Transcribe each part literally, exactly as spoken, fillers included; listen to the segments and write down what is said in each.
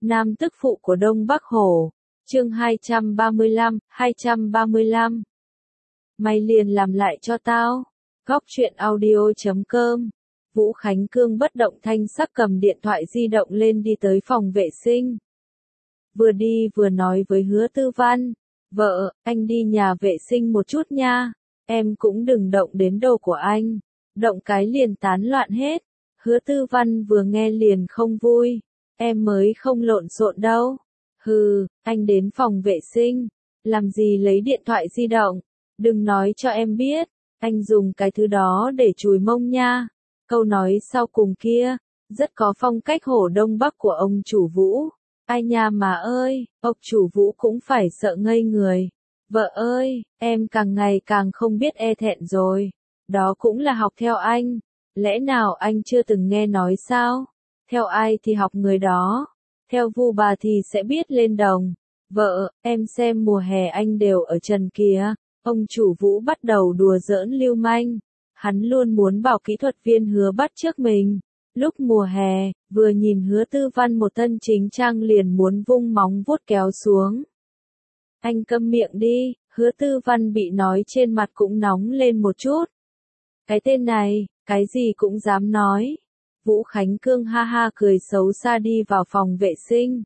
Nam tức phụ của Đông Bắc Hổ. Chương hai trăm ba mươi lăm, hai trăm ba mươi lăm. Mày liền làm lại cho tao. Góc truyện audio chấm com. Vũ Khánh Cương bất động thanh sắc cầm điện thoại di động lên đi tới phòng vệ sinh. Vừa đi vừa nói với Hứa Tư Văn, vợ, anh đi nhà vệ sinh một chút nha, em cũng đừng động đến đồ của anh, động cái liền tán loạn hết. Hứa Tư Văn vừa nghe liền không vui, em mới không lộn xộn đâu. Hừ, anh đến phòng vệ sinh, làm gì lấy điện thoại di động, đừng nói cho em biết, anh dùng cái thứ đó để chùi mông nha. Câu nói sau cùng kia, rất có phong cách Hổ Đông Bắc của ông chủ Vũ. Ai nha mà ơi, ông chủ Vũ cũng phải sợ ngây người. Vợ ơi, em càng ngày càng không biết e thẹn rồi. Đó cũng là học theo anh. Lẽ nào anh chưa từng nghe nói sao? Theo ai thì học người đó. Theo Vu bà thì sẽ biết lên đồng. Vợ, em xem mùa hè anh đều ở trần kìa. Ông chủ Vũ bắt đầu đùa giỡn lưu manh. Hắn luôn muốn bảo kỹ thuật viên Hứa bắt trước mình. Lúc mùa hè, vừa nhìn Hứa Tư Văn một thân chính trang liền muốn vung móng vuốt kéo xuống. Anh câm miệng đi, Hứa Tư Văn bị nói trên mặt cũng nóng lên một chút. Cái tên này, cái gì cũng dám nói. Vũ Khánh Cương ha ha cười xấu xa đi vào phòng vệ sinh.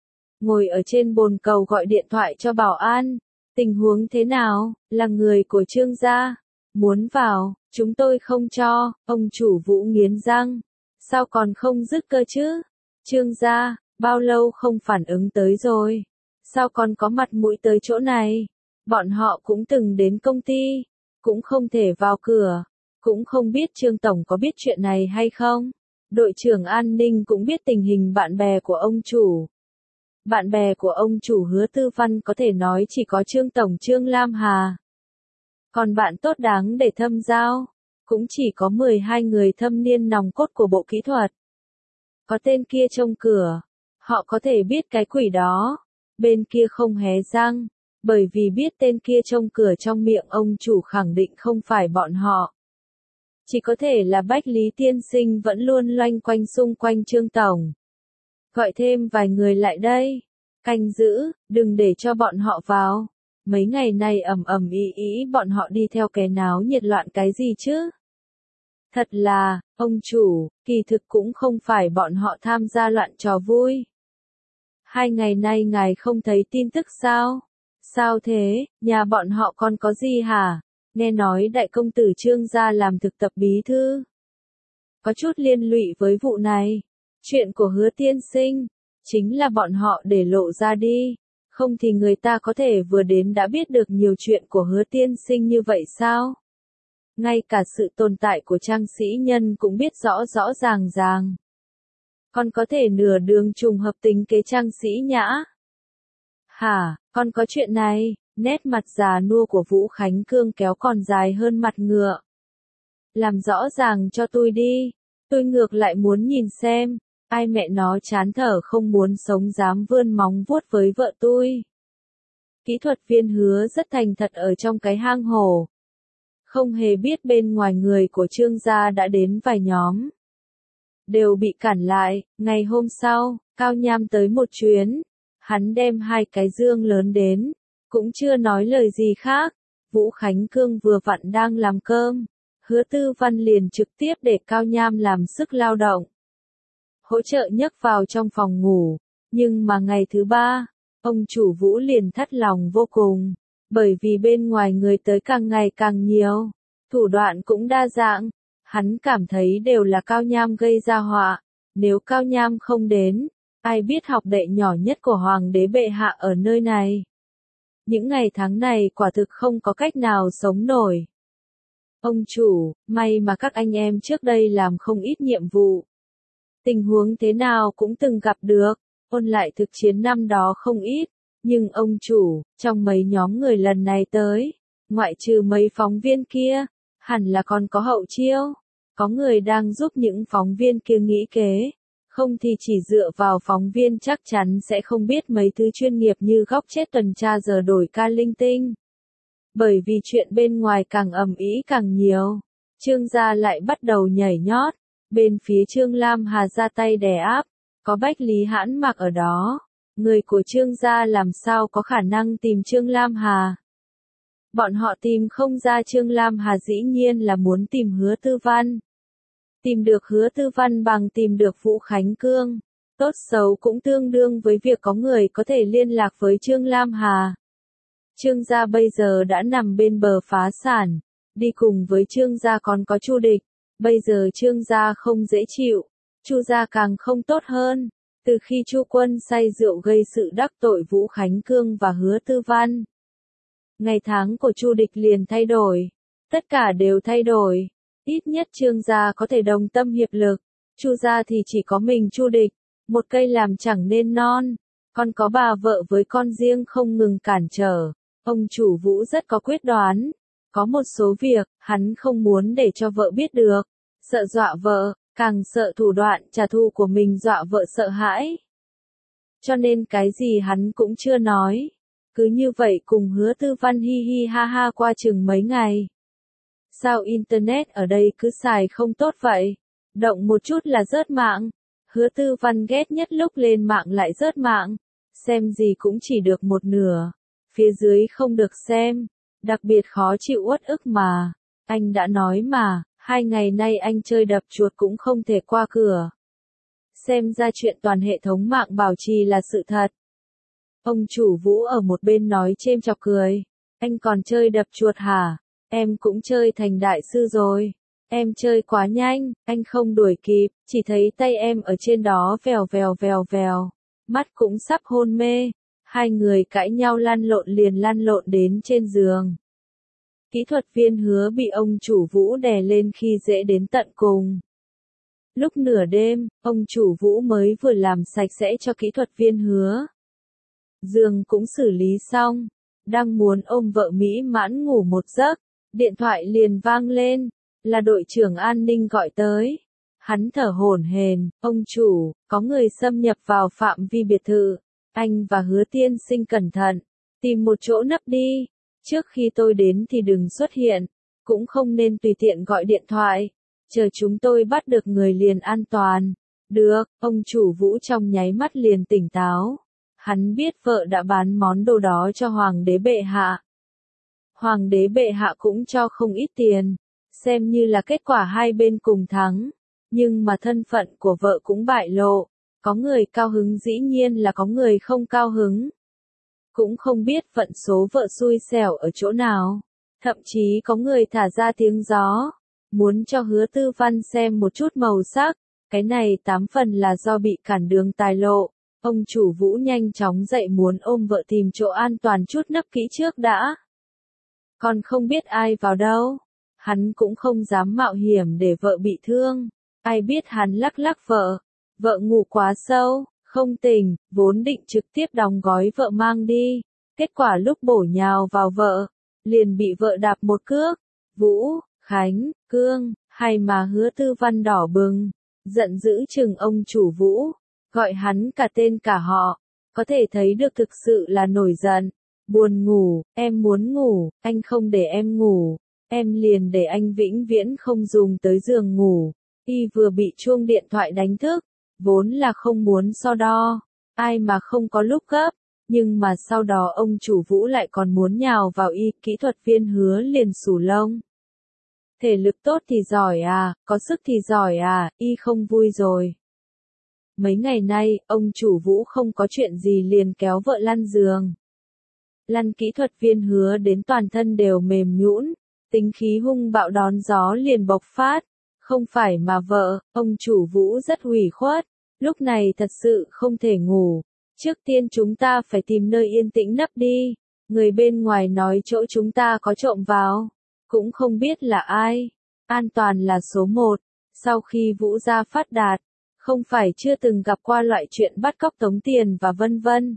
Ngồi ở trên bồn cầu gọi điện thoại cho bảo an. Tình huống thế nào, là người của Trương gia. Muốn vào, chúng tôi không cho, ông chủ Vũ nghiến răng. Sao còn không dứt cơ chứ? Trương gia, bao lâu không phản ứng tới rồi? Sao còn có mặt mũi tới chỗ này? Bọn họ cũng từng đến công ty, cũng không thể vào cửa, cũng không biết Trương Tổng có biết chuyện này hay không? Đội trưởng an ninh cũng biết tình hình bạn bè của ông chủ. Bạn bè của ông chủ Hứa Tư Văn có thể nói chỉ có Trương Tổng Trương Lam Hà. Còn bạn tốt đáng để thâm giao, cũng chỉ có mười hai người thâm niên nòng cốt của bộ kỹ thuật. Có tên kia trông cửa, họ có thể biết cái quỷ đó, bên kia không hé răng, bởi vì biết tên kia trông cửa trong miệng ông chủ khẳng định không phải bọn họ. Chỉ có thể là Bách Lý Tiên Sinh vẫn luôn loanh quanh xung quanh Trương Tổng. Gọi thêm vài người lại đây, canh giữ, đừng để cho bọn họ vào. Mấy ngày nay ầm ầm ý ý bọn họ đi theo cái náo nhiệt loạn cái gì chứ? Thật là, ông chủ, kỳ thực cũng không phải bọn họ tham gia loạn trò vui. Hai ngày nay ngài không thấy tin tức sao? Sao thế, nhà bọn họ còn có gì hả? Nghe nói đại công tử Trương gia làm thực tập bí thư. Có chút liên lụy với vụ này. Chuyện của Hứa tiên sinh, chính là bọn họ để lộ ra đi. Không thì người ta có thể vừa đến đã biết được nhiều chuyện của Hứa tiên sinh như vậy sao? Ngay cả sự tồn tại của trang sĩ nhân cũng biết rõ rõ ràng ràng. Con có thể nửa đường trùng hợp tính kế trang sĩ nhã. Hả, con có chuyện này, nét mặt già nua của Vũ Khánh Cương kéo còn dài hơn mặt ngựa. Làm rõ ràng cho tôi đi, tôi ngược lại muốn nhìn xem. Ai mẹ nó chán thở không muốn sống dám vươn móng vuốt với vợ tôi. Kỹ thuật viên Hứa rất thành thật ở trong cái hang hổ. Không hề biết bên ngoài người của Trương gia đã đến vài nhóm. Đều bị cản lại, ngày hôm sau, Cao Nham tới một chuyến. Hắn đem hai cái dương lớn đến, cũng chưa nói lời gì khác. Vũ Khánh Cương vừa vặn đang làm cơm. Hứa Tư Văn liền trực tiếp để Cao Nham làm sức lao động. Hỗ trợ nhấc vào trong phòng ngủ, nhưng mà ngày thứ ba, ông chủ Vũ liền thất lòng vô cùng, bởi vì bên ngoài người tới càng ngày càng nhiều, thủ đoạn cũng đa dạng, hắn cảm thấy đều là Cao Nham gây ra họa, nếu Cao Nham không đến, ai biết học đệ nhỏ nhất của Hoàng đế bệ hạ ở nơi này. Những ngày tháng này quả thực không có cách nào sống nổi. Ông chủ, may mà các anh em trước đây làm không ít nhiệm vụ. Tình huống thế nào cũng từng gặp được, ôn lại thực chiến năm đó không ít, nhưng ông chủ, trong mấy nhóm người lần này tới, ngoại trừ mấy phóng viên kia, hẳn là còn có hậu chiêu, có người đang giúp những phóng viên kia nghĩ kế, không thì chỉ dựa vào phóng viên chắc chắn sẽ không biết mấy thứ chuyên nghiệp như góc chết tuần tra giờ đổi ca linh tinh. Bởi vì chuyện bên ngoài càng ầm ĩ càng nhiều, Trương gia lại bắt đầu nhảy nhót. Bên phía Trương Lam Hà ra tay đè áp, có Bách Lý Hãn Mạc ở đó, người của Trương gia làm sao có khả năng tìm Trương Lam Hà. Bọn họ tìm không ra Trương Lam Hà dĩ nhiên là muốn tìm Hứa Tư Văn. Tìm được Hứa Tư Văn bằng tìm được Vũ Khánh Cương. Tốt xấu cũng tương đương với việc có người có thể liên lạc với Trương Lam Hà. Trương gia bây giờ đã nằm bên bờ phá sản. Đi cùng với Trương gia còn có Chu Địch. Bây giờ Trương gia không dễ chịu. Chu gia càng không tốt hơn. Từ khi Chu Quân say rượu gây sự đắc tội Vũ Khánh Cương và Hứa Tư Văn, ngày tháng của Chu Địch liền thay đổi. Tất cả đều thay đổi. Ít nhất Trương gia có thể đồng tâm hiệp lực. Chu gia thì chỉ có mình Chu Địch. Một cây làm chẳng nên non. Còn có bà vợ với con riêng không ngừng cản trở. Ông chủ Vũ rất có quyết đoán. Có một số việc, hắn không muốn để cho vợ biết được. Sợ dọa vợ, càng sợ thủ đoạn trả thù của mình dọa vợ sợ hãi. Cho nên cái gì hắn cũng chưa nói. Cứ như vậy cùng Hứa Tư Văn hi hi ha ha qua chừng mấy ngày. Sao Internet ở đây cứ xài không tốt vậy? Động một chút là rớt mạng. Hứa Tư Văn ghét nhất lúc lên mạng lại rớt mạng. Xem gì cũng chỉ được một nửa. Phía dưới không được xem. Đặc biệt khó chịu uất ức mà. Anh đã nói mà, hai ngày nay anh chơi đập chuột cũng không thể qua cửa. Xem ra chuyện toàn hệ thống mạng bảo trì là sự thật. Ông chủ Vũ ở một bên nói chêm chọc cười. Anh còn chơi đập chuột hả? Em cũng chơi thành đại sư rồi. Em chơi quá nhanh, anh không đuổi kịp, chỉ thấy tay em ở trên đó vèo vèo vèo vèo. Mắt cũng sắp hôn mê. Hai người cãi nhau lăn lộn liền lăn lộn đến trên giường. Kỹ thuật viên Hứa bị ông chủ Vũ đè lên khi dễ đến tận cùng. Lúc nửa đêm, ông chủ Vũ mới vừa làm sạch sẽ cho kỹ thuật viên Hứa. Giường cũng xử lý xong. Đang muốn ôm vợ mỹ mãn ngủ một giấc. Điện thoại liền vang lên. Là đội trưởng an ninh gọi tới. Hắn thở hổn hển, ông chủ, có người xâm nhập vào phạm vi biệt thự. Anh và Hứa tiên sinh cẩn thận. Tìm một chỗ nấp đi. Trước khi tôi đến thì đừng xuất hiện. Cũng không nên tùy tiện gọi điện thoại. Chờ chúng tôi bắt được người liền an toàn. Được, ông chủ Vũ trong nháy mắt liền tỉnh táo. Hắn biết vợ đã bán món đồ đó cho Hoàng đế bệ hạ. Hoàng đế bệ hạ cũng cho không ít tiền. Xem như là kết quả hai bên cùng thắng. Nhưng mà thân phận của vợ cũng bại lộ. Có người cao hứng dĩ nhiên là có người không cao hứng. Cũng không biết vận số vợ xui xẻo ở chỗ nào. Thậm chí có người thả ra tiếng gió. Muốn cho Hứa Tư Văn xem một chút màu sắc. Cái này tám phần là do bị cản đường tài lộ. Ông chủ Vũ nhanh chóng dậy muốn ôm vợ tìm chỗ an toàn chút nấp kỹ trước đã. Còn không biết ai vào đâu. Hắn cũng không dám mạo hiểm để vợ bị thương. Ai biết hắn lắc lắc vợ. Vợ ngủ quá sâu, không tỉnh, vốn định trực tiếp đóng gói vợ mang đi. Kết quả lúc bổ nhào vào vợ, liền bị vợ đạp một cước. Vũ, Khánh, Cương, hay mà Hứa Tư Văn đỏ bừng. Giận dữ chừng ông chủ Vũ. Gọi hắn cả tên cả họ. Có thể thấy được thực sự là nổi giận. Buồn ngủ, em muốn ngủ, anh không để em ngủ. Em liền để anh vĩnh viễn không dùng tới giường ngủ. Y vừa bị chuông điện thoại đánh thức. Vốn là không muốn so đo. Ai mà không có lúc gấp. Nhưng mà sau đó ông chủ Vũ lại còn muốn nhào vào y. Kỹ thuật viên Hứa liền xù lông. Thể lực tốt thì giỏi à, có sức thì giỏi à, y không vui rồi. Mấy ngày nay, ông chủ Vũ không có chuyện gì liền kéo vợ lăn giường. Lăn kỹ thuật viên Hứa đến toàn thân đều mềm nhũn, tính khí hung bạo đón gió liền bộc phát. Không phải mà vợ, ông chủ Vũ rất ủy khuất, lúc này thật sự không thể ngủ. Trước tiên chúng ta phải tìm nơi yên tĩnh nấp đi, người bên ngoài nói chỗ chúng ta có trộm vào, cũng không biết là ai. An toàn là số một, sau khi Vũ gia phát đạt, không phải chưa từng gặp qua loại chuyện bắt cóc tống tiền và vân vân.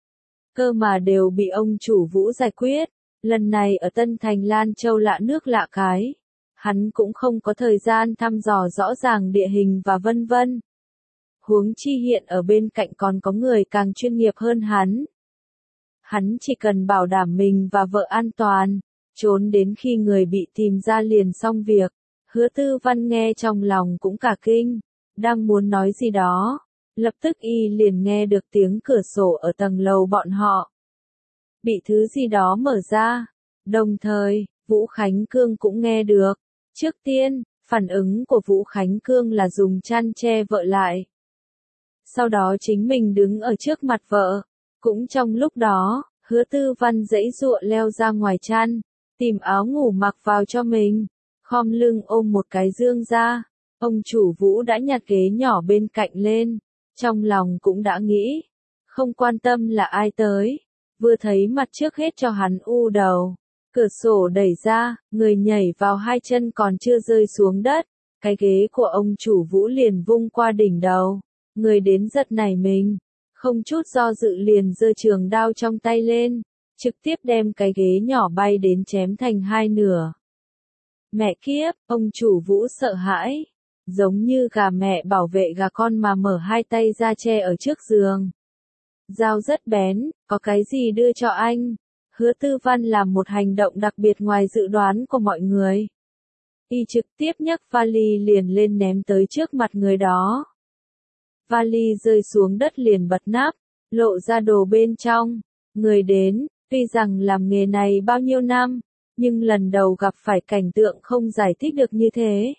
Cơ mà đều bị ông chủ Vũ giải quyết, lần này ở Tân Thành Lan Châu lạ nước lạ cái. Hắn cũng không có thời gian thăm dò rõ ràng địa hình và vân vân. Huống chi hiện ở bên cạnh còn có người càng chuyên nghiệp hơn hắn. Hắn chỉ cần bảo đảm mình và vợ an toàn, trốn đến khi người bị tìm ra liền xong việc. Hứa Tư Văn nghe trong lòng cũng cả kinh, đang muốn nói gì đó. Lập tức y liền nghe được tiếng cửa sổ ở tầng lầu bọn họ. Bị thứ gì đó mở ra. Đồng thời, Vũ Khánh Cương cũng nghe được. Trước tiên, phản ứng của Vũ Khánh Cương là dùng chăn che vợ lại. Sau đó chính mình đứng ở trước mặt vợ. Cũng trong lúc đó, Hứa Tư Văn giãy giụa leo ra ngoài chăn, tìm áo ngủ mặc vào cho mình, khom lưng ôm một cái dương ra. Ông chủ Vũ đã nhặt ghế nhỏ bên cạnh lên, trong lòng cũng đã nghĩ, không quan tâm là ai tới, vừa thấy mặt trước hết cho hắn u đầu. Cửa sổ đẩy ra, người nhảy vào hai chân còn chưa rơi xuống đất, cái ghế của ông chủ Vũ liền vung qua đỉnh đầu, người đến giật nảy mình, không chút do dự liền giơ trường đao trong tay lên, trực tiếp đem cái ghế nhỏ bay đến chém thành hai nửa. Mẹ kiếp, ông chủ Vũ sợ hãi, giống như gà mẹ bảo vệ gà con mà mở hai tay ra che ở trước giường. Dao rất bén, có cái gì đưa cho anh? Hứa Tư Văn làm một hành động đặc biệt ngoài dự đoán của mọi người. Y trực tiếp nhấc vali liền lên ném tới trước mặt người đó. Vali rơi xuống đất liền bật nắp, lộ ra đồ bên trong. Người đến, tuy rằng làm nghề này bao nhiêu năm, nhưng lần đầu gặp phải cảnh tượng không giải thích được như thế.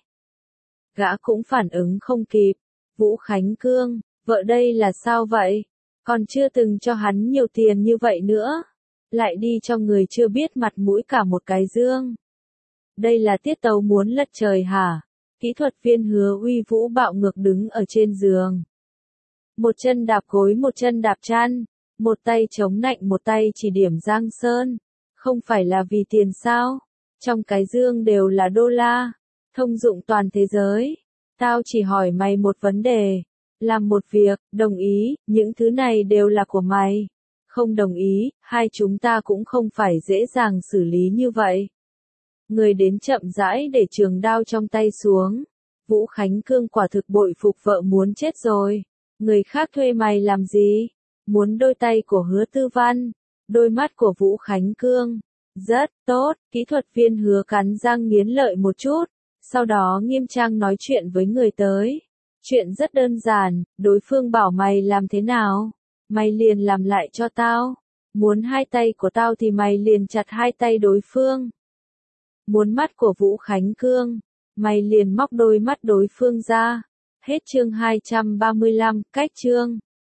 Gã cũng phản ứng không kịp. Vũ Khánh Cương, vợ đây là sao vậy? Còn chưa từng cho hắn nhiều tiền như vậy nữa. Lại đi cho người chưa biết mặt mũi cả một cái dương. Đây là tiết tấu muốn lật trời hả? Kỹ thuật viên Hứa Uy Vũ bạo ngược đứng ở trên giường. Một chân đạp gối một chân đạp chăn, một tay chống nạnh một tay chỉ điểm Giang Sơn. Không phải là vì tiền sao? Trong cái dương đều là đô la, thông dụng toàn thế giới. Tao chỉ hỏi mày một vấn đề, làm một việc, đồng ý, những thứ này đều là của mày. Không đồng ý, hai chúng ta cũng không phải dễ dàng xử lý như vậy. Người đến chậm rãi để trường đao trong tay xuống. Vũ Khánh Cương quả thực bội phục vợ muốn chết rồi. Người khác thuê mày làm gì? Muốn đôi tay của Hứa Tư Văn. Đôi mắt của Vũ Khánh Cương. Rất tốt, kỹ thuật viên Hứa cắn răng nghiến lợi một chút. Sau đó nghiêm trang nói chuyện với người tới. Chuyện rất đơn giản, đối phương bảo mày làm thế nào? Mày liền làm lại cho tao. Muốn hai tay của tao thì mày liền chặt hai tay đối phương. Muốn mắt của Vũ Khánh Cương, mày liền móc đôi mắt đối phương ra. Hết chương hai trăm ba mươi lăm, cách chương.